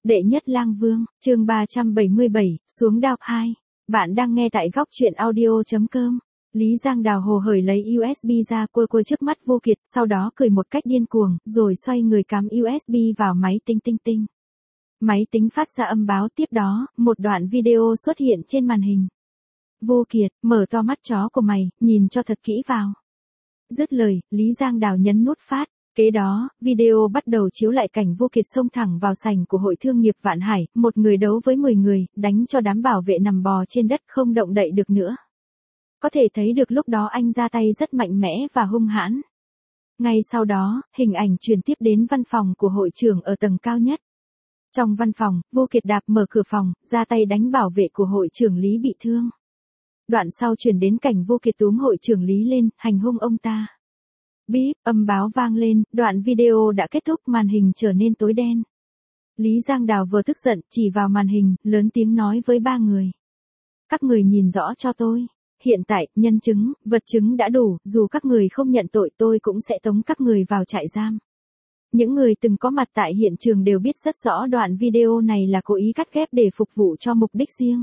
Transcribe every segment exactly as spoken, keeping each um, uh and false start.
Đệ nhất lang vương, chương ba trăm bảy mươi bảy, xuống đao hai. Bạn đang nghe tại góc truyện audio chấm com. Lý Giang Đào hồ hởi lấy u ét bê ra quơ quơ trước mắt Vô Kiệt, sau đó cười một cách điên cuồng, rồi xoay người cắm u ét bê vào máy tính tinh tinh. Máy tính phát ra âm báo, tiếp đó, một đoạn video xuất hiện trên màn hình. Vô Kiệt, mở to mắt chó của mày, nhìn cho thật kỹ vào. Dứt lời, Lý Giang Đào nhấn nút phát. Kế đó, video bắt đầu chiếu lại cảnh Vô Kiệt xông thẳng vào sảnh của Hội Thương nghiệp Vạn Hải, một người đấu với mười người, đánh cho đám bảo vệ nằm bò trên đất không động đậy được nữa. Có thể thấy được lúc đó anh ra tay rất mạnh mẽ và hung hãn. Ngay sau đó, hình ảnh truyền tiếp đến văn phòng của hội trưởng ở tầng cao nhất. Trong văn phòng, Vô Kiệt đạp mở cửa phòng, ra tay đánh bảo vệ của hội trưởng Lý bị thương. Đoạn sau truyền đến cảnh Vô Kiệt túm hội trưởng Lý lên, hành hung ông ta. Bíp, âm báo vang lên, đoạn video đã kết thúc, màn hình trở nên tối đen. Lý Giang Đào vừa tức giận, chỉ vào màn hình, lớn tiếng nói với ba người. Các người nhìn rõ cho tôi. Hiện tại, nhân chứng, vật chứng đã đủ, dù các người không nhận tội tôi cũng sẽ tống các người vào trại giam. Những người từng có mặt tại hiện trường đều biết rất rõ đoạn video này là cố ý cắt ghép để phục vụ cho mục đích riêng.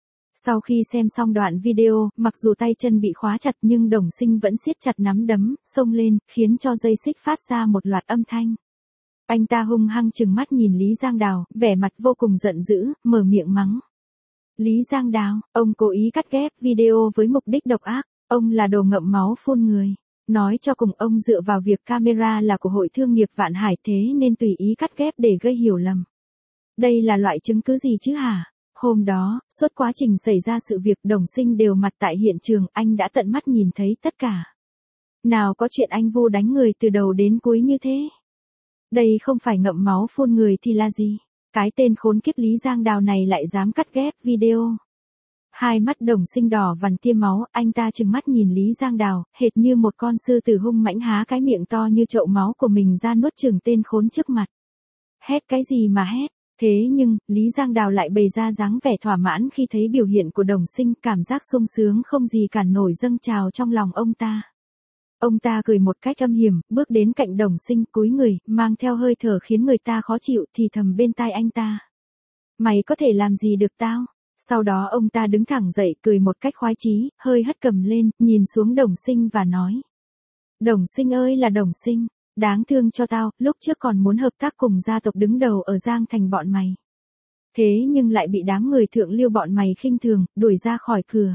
Sau khi xem xong đoạn video, mặc dù tay chân bị khóa chặt nhưng Đồng Sinh vẫn siết chặt nắm đấm, xông lên, khiến cho dây xích phát ra một loạt âm thanh. Anh ta hung hăng trừng mắt nhìn Lý Giang Đào, vẻ mặt vô cùng giận dữ, mở miệng mắng. Lý Giang Đào, ông cố ý cắt ghép video với mục đích độc ác, ông là đồ ngậm máu phun người. Nói cho cùng ông dựa vào việc camera là của Hội Thương nghiệp Vạn Hải thế nên tùy ý cắt ghép để gây hiểu lầm. Đây là loại chứng cứ gì chứ hả? Hôm đó, suốt quá trình xảy ra sự việc Đồng Sinh đều mặt tại hiện trường, anh đã tận mắt nhìn thấy tất cả. Nào có chuyện anh Vu đánh người từ đầu đến cuối như thế. Đây không phải ngậm máu phun người thì là gì? Cái tên khốn kiếp Lý Giang Đào này lại dám cắt ghép video. Hai mắt Đồng Sinh đỏ vằn tia máu, anh ta trừng mắt nhìn Lý Giang Đào, hệt như một con sư tử hung mãnh há cái miệng to như chậu máu của mình ra nuốt chửng tên khốn trước mặt. Hét cái gì mà hét? Thế nhưng, Lý Giang Đào lại bày ra dáng vẻ thỏa mãn khi thấy biểu hiện của Đồng Sinh, cảm giác sung sướng không gì cản nổi dâng trào trong lòng ông ta. Ông ta cười một cách âm hiểm, bước đến cạnh Đồng Sinh, cúi người, mang theo hơi thở khiến người ta khó chịu, thì thầm bên tai anh ta. Mày có thể làm gì được tao? Sau đó ông ta đứng thẳng dậy, cười một cách khoái chí, hơi hất cầm lên, nhìn xuống Đồng Sinh và nói. Đồng Sinh ơi là Đồng Sinh. Đáng thương cho tao, lúc trước còn muốn hợp tác cùng gia tộc đứng đầu ở Giang Thành bọn mày. Thế nhưng lại bị đám người thượng lưu bọn mày khinh thường, đuổi ra khỏi cửa.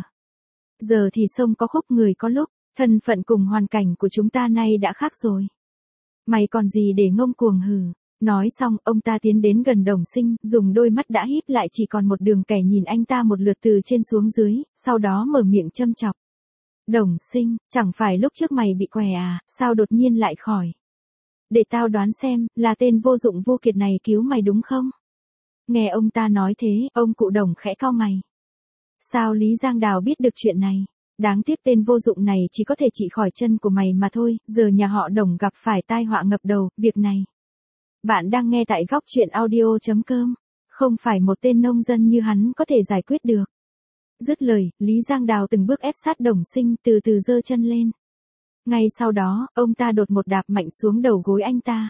Giờ thì sông có khúc người có lúc, thân phận cùng hoàn cảnh của chúng ta nay đã khác rồi. Mày còn gì để ngông cuồng hừ. Nói xong, ông ta tiến đến gần Đồng Sinh, dùng đôi mắt đã híp lại chỉ còn một đường kẻ nhìn anh ta một lượt từ trên xuống dưới, sau đó mở miệng châm chọc. Đồng Sinh, chẳng phải lúc trước mày bị què à, sao đột nhiên lại khỏi? Để tao đoán xem, là tên vô dụng Vô Kiệt này cứu mày đúng không? Nghe ông ta nói thế, ông cụ Đồng khẽ cau mày. Sao Lý Giang Đào biết được chuyện này? Đáng tiếc tên vô dụng này chỉ có thể trị khỏi chân của mày mà thôi, giờ nhà họ Đồng gặp phải tai họa ngập đầu, việc này. Bạn đang nghe tại góc truyện audio chấm com, không phải một tên nông dân như hắn có thể giải quyết được. Dứt lời, Lý Giang Đào từng bước ép sát Đồng Sinh, từ từ giơ chân lên. Ngay sau đó, ông ta đột một đạp mạnh xuống đầu gối anh ta.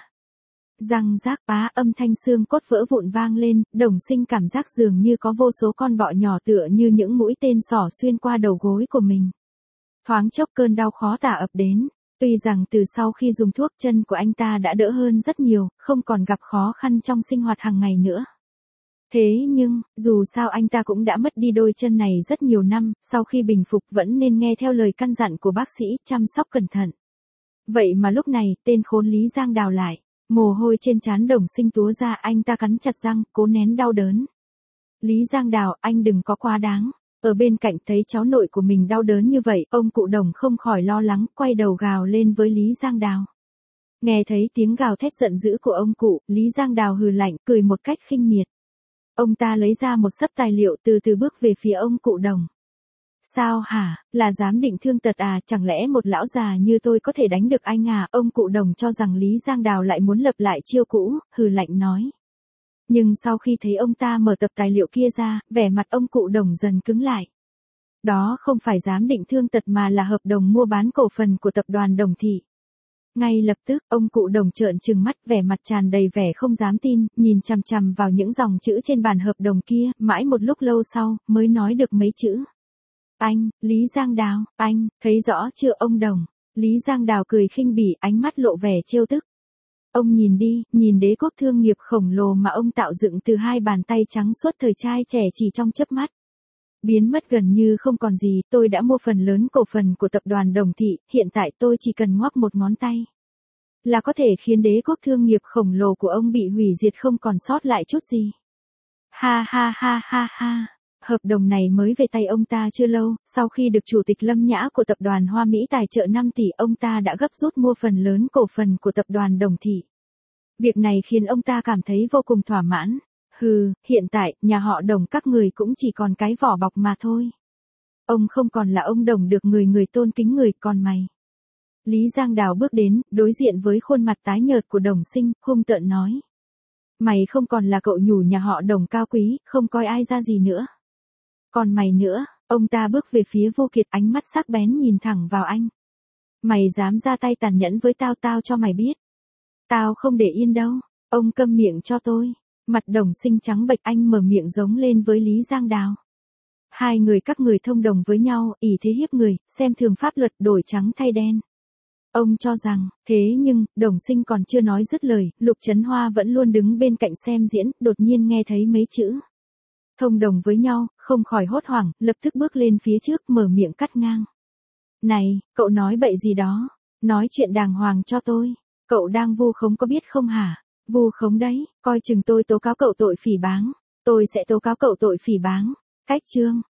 Răng rác phá, âm thanh xương cốt vỡ vụn vang lên, Đồng Sinh cảm giác dường như có vô số con bọ nhỏ tựa như những mũi tên xỏ xuyên qua đầu gối của mình. Thoáng chốc cơn đau khó tả ập đến, tuy rằng từ sau khi dùng thuốc chân của anh ta đã đỡ hơn rất nhiều, không còn gặp khó khăn trong sinh hoạt hàng ngày nữa. Thế nhưng, dù sao anh ta cũng đã mất đi đôi chân này rất nhiều năm, sau khi bình phục vẫn nên nghe theo lời căn dặn của bác sĩ, chăm sóc cẩn thận. Vậy mà lúc này, tên khốn Lý Giang Đào lại, mồ hôi trên trán Đồng Sinh túa ra, anh ta cắn chặt răng, cố nén đau đớn. Lý Giang Đào, anh đừng có quá đáng. Ở bên cạnh thấy cháu nội của mình đau đớn như vậy, ông cụ Đồng không khỏi lo lắng, quay đầu gào lên với Lý Giang Đào. Nghe thấy tiếng gào thét giận dữ của ông cụ, Lý Giang Đào hừ lạnh, cười một cách khinh miệt. Ông ta lấy ra một xấp tài liệu, từ từ bước về phía ông cụ Đồng. Sao hả, là giám định thương tật à, chẳng lẽ một lão già như tôi có thể đánh được anh à? Ông cụ Đồng cho rằng Lý Giang Đào lại muốn lập lại chiêu cũ, hừ lạnh nói. Nhưng sau khi thấy ông ta mở tập tài liệu kia ra, vẻ mặt ông cụ Đồng dần cứng lại. Đó không phải giám định thương tật mà là hợp đồng mua bán cổ phần của tập đoàn Đồng Thị. Ngay lập tức, ông cụ Đồng trợn trừng mắt, vẻ mặt tràn đầy vẻ không dám tin, nhìn chằm chằm vào những dòng chữ trên bản hợp đồng kia, mãi một lúc lâu sau, mới nói được mấy chữ. Anh, Lý Giang Đào, anh, thấy rõ chưa ông Đồng? Lý Giang Đào cười khinh bỉ, ánh mắt lộ vẻ trêu tức. Ông nhìn đi, nhìn đế quốc thương nghiệp khổng lồ mà ông tạo dựng từ hai bàn tay trắng suốt thời trai trẻ chỉ trong chớp mắt. Biến mất gần như không còn gì, tôi đã mua phần lớn cổ phần của tập đoàn Đồng Thị, hiện tại tôi chỉ cần ngoắc một ngón tay. Là có thể khiến đế quốc thương nghiệp khổng lồ của ông bị hủy diệt không còn sót lại chút gì. Ha ha ha ha ha. Hợp đồng này mới về tay ông ta chưa lâu, sau khi được Chủ tịch Lâm Nhã của tập đoàn Hoa Mỹ tài trợ năm tỷ, ông ta đã gấp rút mua phần lớn cổ phần của tập đoàn Đồng Thị. Việc này khiến ông ta cảm thấy vô cùng thỏa mãn. Hừ, hiện tại, nhà họ Đồng các người cũng chỉ còn cái vỏ bọc mà thôi. Ông không còn là ông Đồng được người người tôn kính người, còn mày. Lý Giang Đào bước đến, đối diện với khuôn mặt tái nhợt của Đồng Sinh, hung tợn nói. Mày không còn là cậu nhủ nhà họ Đồng cao quý, không coi ai ra gì nữa. Còn mày nữa, ông ta bước về phía Vô Kiệt, ánh mắt sắc bén nhìn thẳng vào anh. Mày dám ra tay tàn nhẫn với tao, tao cho mày biết. Tao không để yên đâu, ông câm miệng cho tôi. Mặt Đồng Sinh trắng bệch, anh mở miệng giống lên với Lý Giang Đào. Hai người các người thông đồng với nhau, ỷ thế hiếp người, xem thường pháp luật, đổi trắng thay đen. Ông cho rằng, thế nhưng, Đồng Sinh còn chưa nói dứt lời, Lục Trấn Hoa vẫn luôn đứng bên cạnh xem diễn, đột nhiên nghe thấy mấy chữ. Thông đồng với nhau, không khỏi hốt hoảng, lập tức bước lên phía trước, mở miệng cắt ngang. Này, cậu nói bậy gì đó, nói chuyện đàng hoàng cho tôi, cậu đang vu khống có biết không hả? Vu khống đấy, coi chừng tôi tố cáo cậu tội phỉ báng, tôi sẽ tố cáo cậu tội phỉ báng. Cách chương